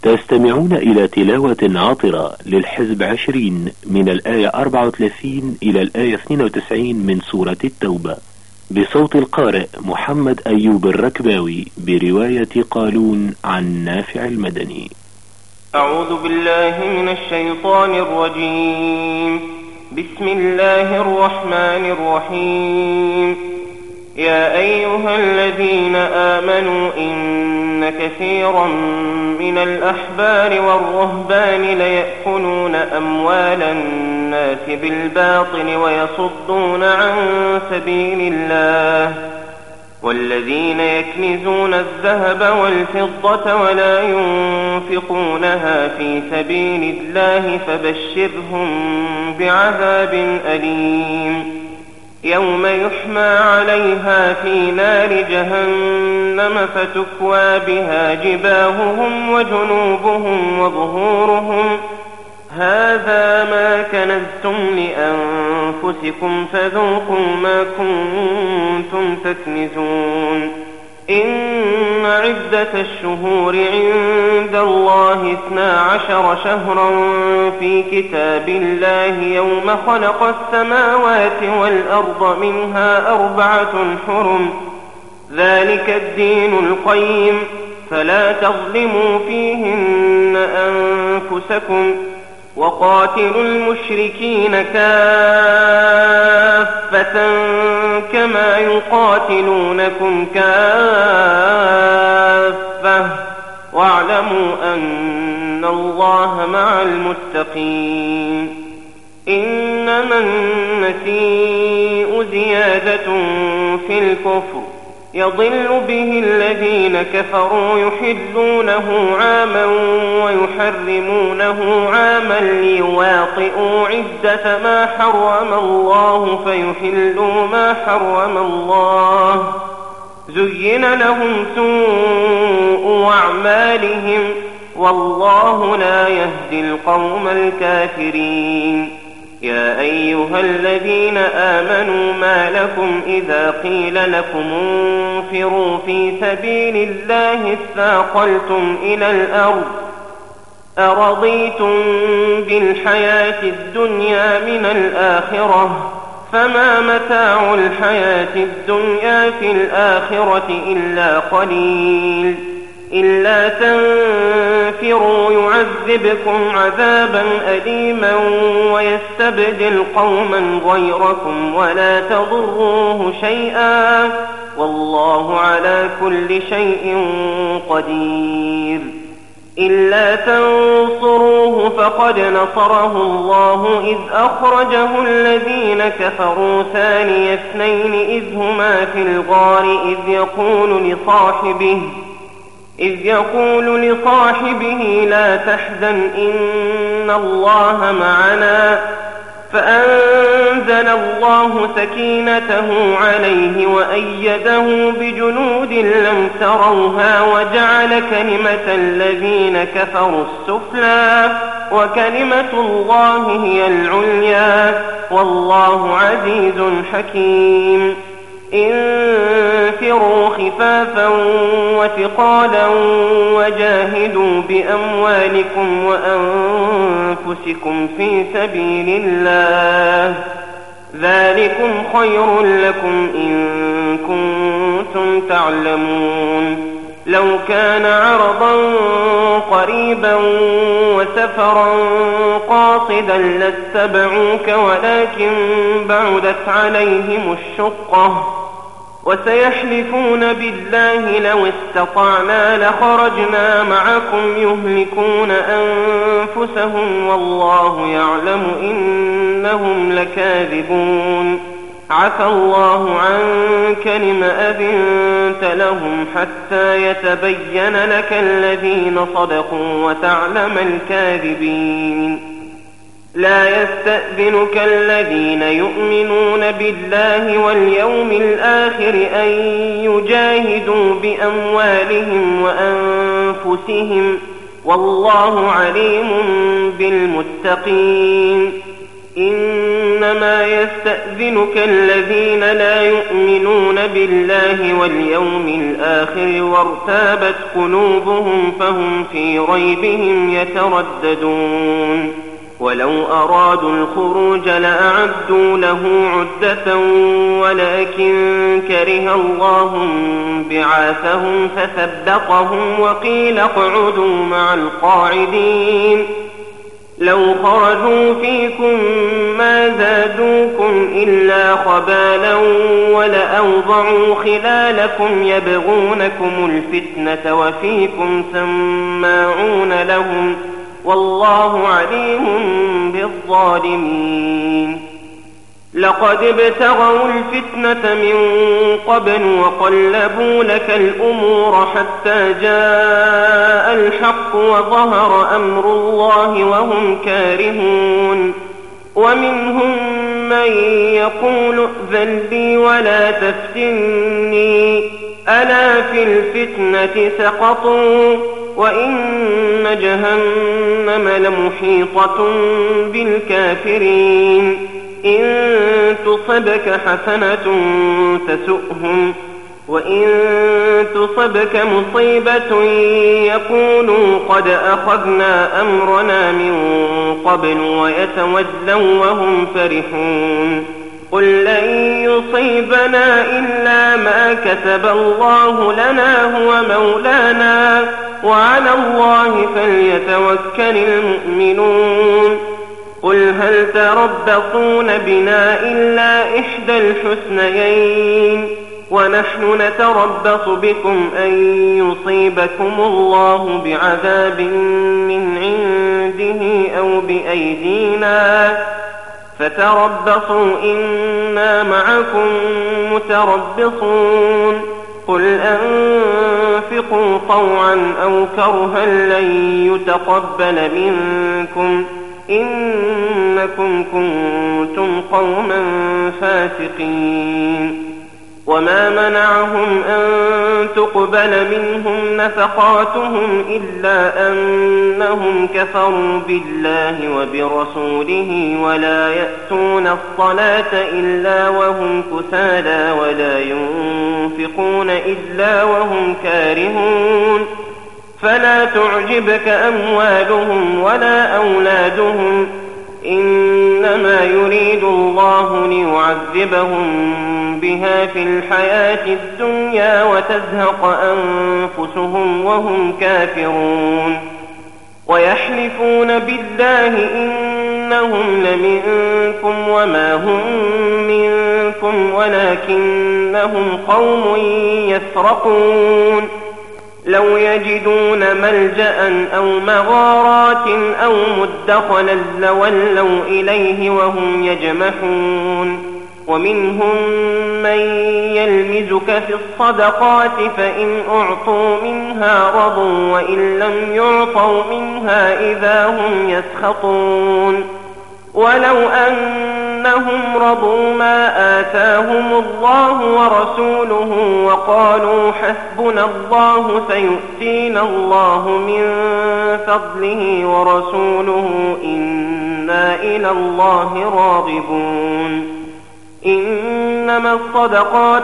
تستمعون إلى تلاوة عاطرة للحزب 20 من الآية 34 إلى الآية 92 من سورة التوبة، بصوت القارئ محمد أيوب الركباوي، برواية قالون عن نافع المدني. أعوذ بالله من الشيطان الرجيم. بسم الله الرحمن الرحيم. يا أيها الذين آمنوا إن كثيرا من الأحبار والرهبان ليأكلون أموال الناس بالباطل ويصدون عن سبيل الله، والذين يكنزون الذهب والفضة ولا ينفقونها في سبيل الله فبشرهم بعذاب أليم، يوم يحمى عليها في نار جهنم فتكوى بها جباههم وجنوبهم وظهورهم، هذا ما كنزتم لأنفسكم فذوقوا ما كنتم تكنزون. إن عدة الشهور عند الله 12 شهرا في كتاب الله يوم خلق السماوات والأرض منها 4 حرم، ذلك الدين القيم، فلا تظلموا فيهن أنفسكم، وقاتلوا المشركين كافة كما يقاتلونكم كافة، واعلموا أن الله مع المتقين. إنما النسيء زيادة في الكفر، يضل به الذين كفروا يحلونه عاما ويحرمونه عاما ليواطئوا عدة ما حرم الله فيحلوا ما حرم الله، زين لهم سوء أعمالهم والله لا يهدي القوم الكافرين. يا أيها الذين آمنوا ما لكم إذا قيل لكم انفروا في سبيل الله اثاقلتم إلى الأرض، أرضيتم بالحياة الدنيا من الآخرة، فما متاع الحياة الدنيا في الآخرة إلا قليل. إلا تنفروا يعذبكم عذابا أليما ويستبدل قوما غيركم ولا تضروه شيئا، والله على كل شيء قدير. إلا تنصروه فقد نصره الله إذ أخرجه الذين كفروا ثاني اثنين إذ هما في الغار إذ يقول لصاحبه لا تحزن إن الله معنا، فأنزل الله سكينته عليه وأيده بجنود لم تروها وجعل كلمة الذين كفروا السفلى وكلمة الله هي العليا، والله عزيز حكيم. انفروا خفافا وثقالا وجاهدوا بأموالكم وأنفسكم في سبيل الله، ذلكم خير لكم إن كنتم تعلمون. لو كان عرضا قريبا وسفرا قاصدا لاتبعوك ولكن بعدت عليهم الشقة، وسيحلفون بالله لو استطعنا لخرجنا معكم يهلكون أنفسهم والله يعلم إنهم لكاذبون. عفى الله عنك لم أذنت لهم حتى يتبين لك الذين صدقوا وتعلم الكاذبين. لا يستأذنك الذين يؤمنون بالله واليوم الآخر أن يجاهدوا بأموالهم وأنفسهم والله عليم بالمتقين. إنما يستأذنك الذين لا يؤمنون بالله واليوم الآخر وارتابت قلوبهم فهم في ريبهم يترددون ولو أرادوا الخروج لأعدوا له عدة ولكن كره الله بعاثهم فثبطهم وقيل اقعدوا مع القاعدين لو خرجوا فيكم ما زادوكم إلا خبالا ولأوضعوا خلالكم يبغونكم الفتنة وفيكم سماعون لهم والله عليم بالظالمين لقد ابتغوا الفتنة من قبل وقلبوا لك الأمور حتى جاء الحق وظهر أمر الله وهم كارهون ومنهم من يقول ائذن لي ولا تفتني ألا في الفتنة سقطوا وإن جهنم لمحيطة بالكافرين إن تصبك حسنة تسؤهم وإن تصبك مصيبة يقولوا قد أخذنا أمرنا من قبل ويتولوا وهم فرحون قل لن يصيبنا إلا ما كتب الله لنا هو مولانا وعلى الله فليتوكل المؤمنون قل هل تربصون بنا إلا إحدى الحسنيين ونحن نتربص بكم أن يصيبكم الله بعذاب من عنده أو بأيدينا فتربصوا إنا معكم متربصون قل أنفقوا طوعا أو كرها لن يتقبل منكم إنكم كنتم قوما فاسقين وما منعهم أن تقبل منهم نفقاتهم إلا أنهم كفروا بالله وبرسوله ولا يأتون الصلاة إلا وهم كسالى ولا ينفقون إلا وهم كارهون فلا تعجبك أموالهم ولا أولادهم إنما يريد الله ليعذبهم بها في الحياة الدنيا وتزهق أنفسهم وهم كافرون ويحلفون بالله إنهم لمنكم وما هم منكم ولكنهم قوم يفرقون لو يجدون ملجأ أو مغارات أو مدخلا لولوا إليه وهم يجمحون ومنهم من يلمزك في الصدقات فإن أعطوا منها رضوا وإن لم يعطوا منها إذا هم يسخطون ولو أنهم رضوا ما آتاهم الله ورسوله وقالوا حسبنا الله سيؤتينا الله من فضله ورسوله إنا إلى الله راغبون إنما الصدقات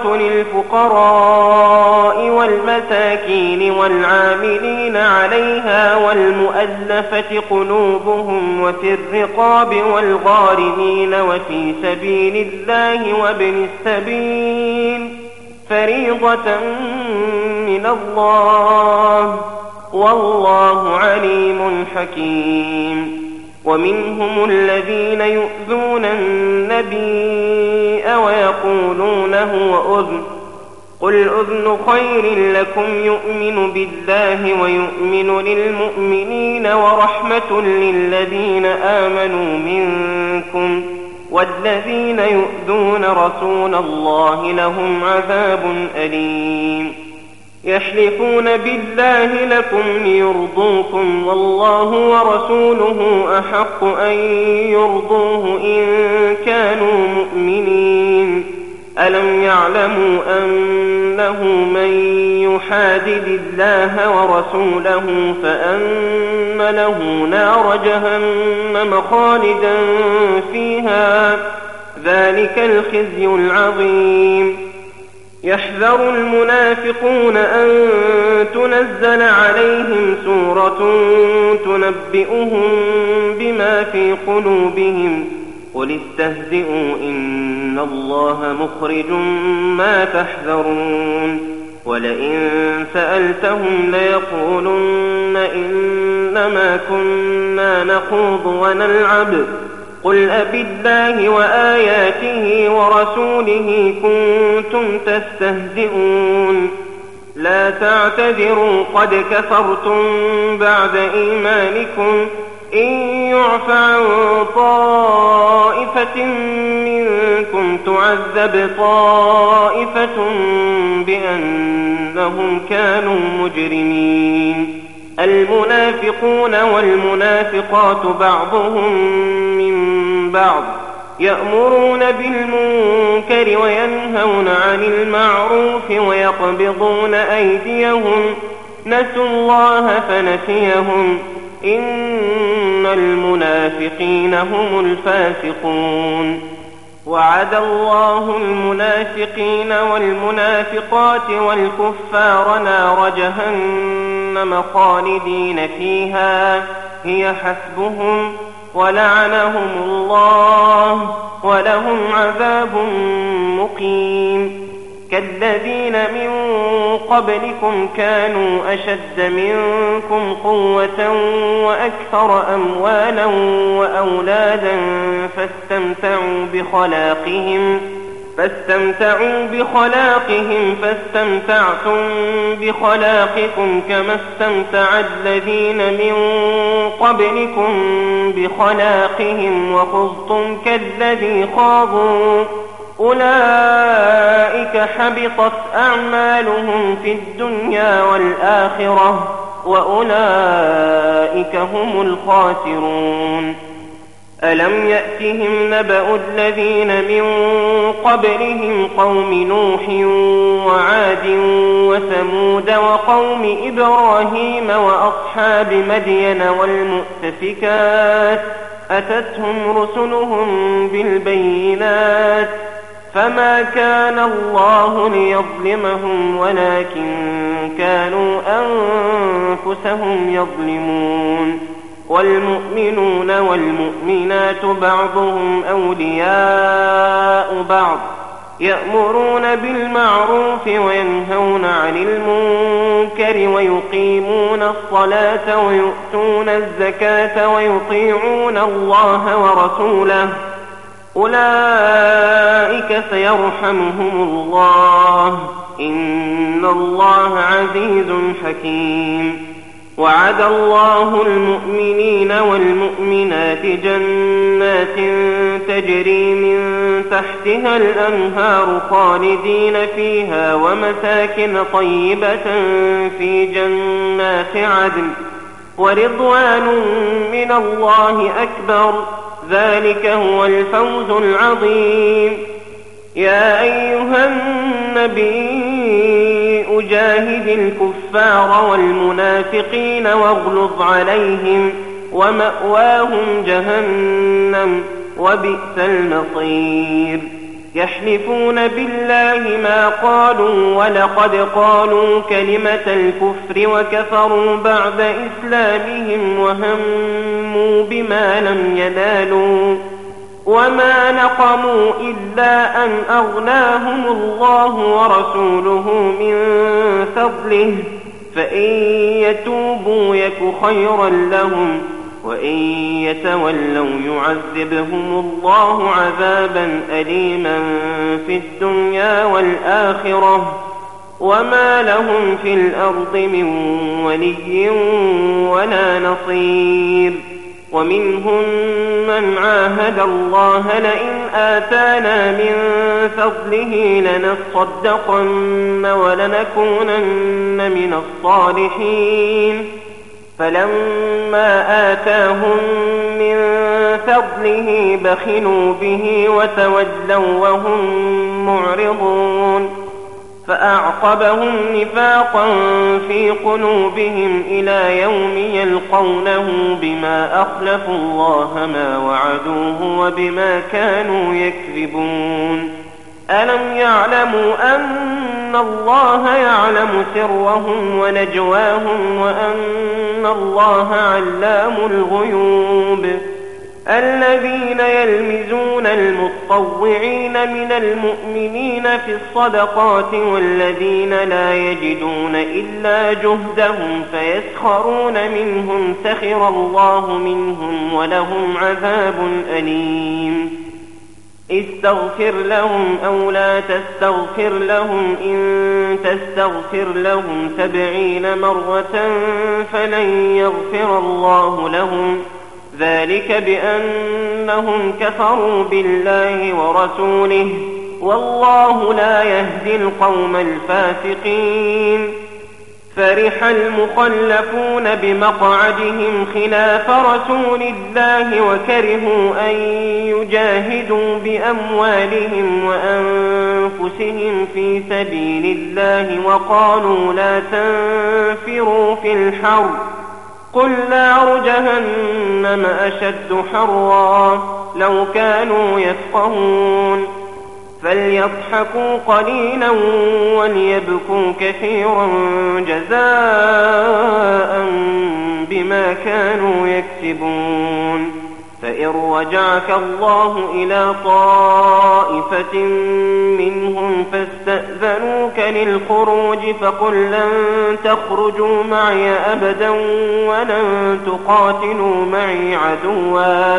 للفقراء والمساكين والعاملين عليها والمؤلفة قلوبهم وفي الرقاب والغارمين وفي سبيل الله وابن السبيل فريضة من الله والله عليم حكيم ومنهم الذين يؤذون النبي ويقولون هو أذن قل أذن خير لكم يؤمن بالله ويؤمن للمؤمنين ورحمة للذين آمنوا منكم والذين يؤذون رسول الله لهم عذاب أليم يحلفون بالله لكم ليرضوكم والله ورسوله أحق أن يرضوه إن كانوا مؤمنين ألم يعلموا أنه من يحادد الله ورسوله فأن له نار جهنم خالدا فيها، ذلك الخزي العظيم. يحذر المنافقون أن تنزل عليهم سورة تنبئهم بما في قلوبهم، قل استهزئوا إن الله مخرج ما تحذرون. ولئن سألتهم ليقولن إنما كنا نخوض ونلعب، قل أبالله وآياته ورسوله كنتم تستهزئون. لا تعتذروا قد كفرتم بعد إيمانكم، إن يعف عن طائفة منكم تعذب طائفة بأنهم كانوا مجرمين. المنافقون والمنافقات بعضهم من بعض، يأمرون بالمنكر وينهون عن المعروف ويقبضون أيديهم، نسوا الله فنسيهم، إن المنافقين هم الفاسقون. وعد الله المنافقين والمنافقات والكفار نار جهنم خالدين فيها هي حسبهم، ولعنهم الله ولهم عذاب مقيم. كالذين من قبلكم كانوا أشد منكم قوة وأكثر أموالا وأولادا فاستمتعوا بخلاقهم فاستمتعتم بخلاقكم كما استمتع الذين من قبلكم بخلاقهم وخضتم كالذي خاضوا، أولئك حبطت أعمالهم في الدنيا والآخرة وأولئك هم الخاسرون. ألم يأتهم نبأ الذين من قبلهم قوم نوح وعاد وثمود وقوم إبراهيم وأصحاب مدين والمؤتفكات، أتتهم رسلهم بالبينات، فما كان الله ليظلمهم ولكن كانوا أنفسهم يظلمون. والمؤمنون والمؤمنات بعضهم أولياء بعض، يأمرون بالمعروف وينهون عن المنكر ويقيمون الصلاة ويؤتون الزكاة ويطيعون الله ورسوله، أولئك سيرحمهم الله، إن الله عزيز حكيم. وعد الله المؤمنين والمؤمنات جنات تجري من تحتها الأنهار خالدين فيها ومساكن طيبة في جنات عدن، ورضوان من الله أكبر، ذلك هو الفوز العظيم. يا أيها النبي جاهد الكفار والمنافقين واغلظ عليهم، ومأواهم جهنم وبئس المصير. يحلفون بالله ما قالوا ولقد قالوا كلمة الكفر وكفروا بعد إسلامهم وهموا بما لم ينالوا، وما نقموا إلا أن أغناهم الله ورسوله من فضله، فإن يتوبوا يك خيرا لهم، وإن يتولوا يعذبهم الله عذابا أليما في الدنيا والآخرة، وما لهم في الأرض من ولي ولا نصير. ومنهم من عاهد الله لئن آتانا من فضله لنصدقن ولنكونن من الصالحين، فلما آتاهم من فضله بخلوا به وتولوا وهم معرضون. فأعقبهم نفاقا في قلوبهم إلى يوم يلقونه بما أخلفوا الله ما وعدوه وبما كانوا يكذبون. ألم يعلموا أن الله يعلم سرهم ونجواهم وأن الله علام الغيوب؟ الذين يلمزون المتطوعين من المؤمنين في الصدقات والذين لا يجدون إلا جهدهم فيسخرون منهم سخر الله منهم ولهم عذاب أليم. استغفر لهم أو لا تستغفر لهم إن تستغفر لهم 70 مرة فلن يغفر الله لهم، ذلك بأنهم كفروا بالله ورسوله والله لا يهدي القوم الفاسقين. فرح المخلفون بمقعدهم خلاف رسول الله وكرهوا أن يجاهدوا بأموالهم وأنفسهم في سبيل الله وقالوا لا تنفروا في الحر قل نار جهنم أشد حرا لو كانوا يفقهون. فليضحكوا قليلا وليبكوا كثيرا جزاء بما كانوا يكسبون. فإن رجعك الله إلى طائفة منهم فاستأذنوك للخروج فقل لن تخرجوا معي أبدا ولن تقاتلوا معي عدوا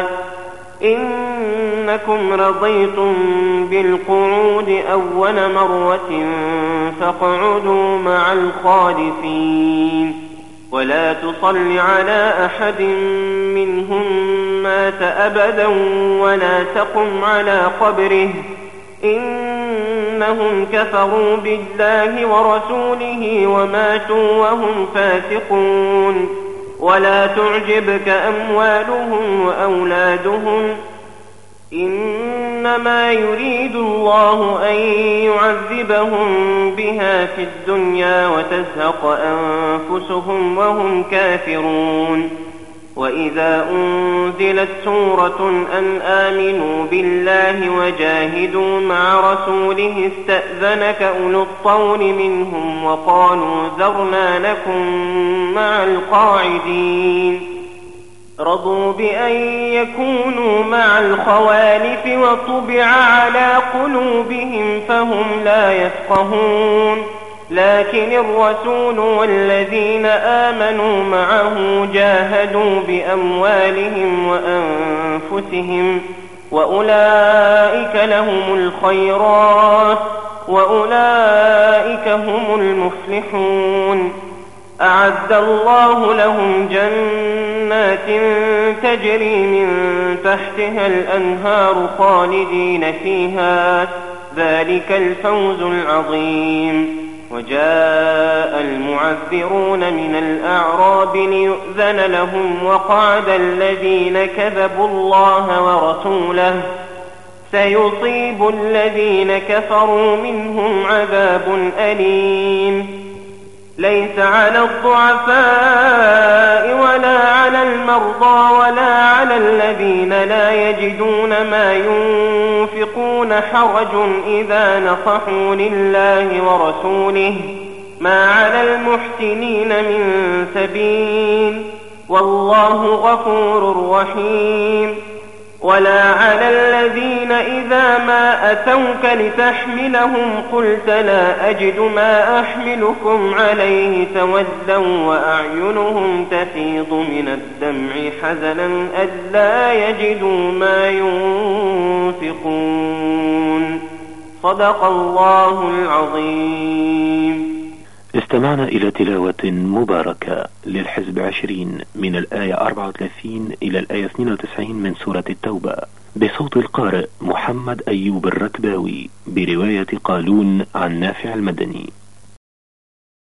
إنكم رضيتم بالقعود أول مرة فاقعدوا مع الخالفين. ولا تصل على أحد منهم مات أبدا ولا تقم على قبره إنهم كفروا بالله ورسوله وماتوا وهم فاسقون. ولا تعجبك أموالهم وأولادهم إنما يريد الله أن يعذبهم بها في الدنيا وتزهق أنفسهم وهم كافرون. وإذا أنزلت سورة أن آمنوا بالله وجاهدوا مع رسوله استأذنك أولو الطول منهم وقالوا ذرنا لكم مع القاعدين. رضوا بأن يكونوا مع الخوالف وطبع على قلوبهم فهم لا يفقهون. لكن الرسول والذين آمنوا معه جاهدوا بأموالهم وأنفسهم وأولئك لهم الخيرات وأولئك هم المفلحون. أعد الله لهم جنات تجري من تحتها الأنهار خالدين فيها ذلك الفوز العظيم. وجاء المعذرون من الأعراب ليؤذن لهم وقعد الذين كذبوا الله ورسوله سيصيب الذين كفروا منهم عذاب أليم. ليس على الضعفاء ولا على المرضى ولا على الذين لا يجدون ما ينفقون حرج إذا نصحوا لله ورسوله ما على المحسنين من سبيل والله غفور رحيم. ولا على الذين إذا ما أتوك لتحملهم قلت لا أجد ما أحملكم عليه تولوا وأعينهم تفيض من الدمع حزنا ألا يجدوا ما ينفقون. صدق الله العظيم. استمعنا إلى تلاوة مباركة للحزب 20 من الآية 34 إلى الآية 92 من سورة التوبة بصوت القارئ محمد أيوب الركباوي برواية قالون عن نافع المدني.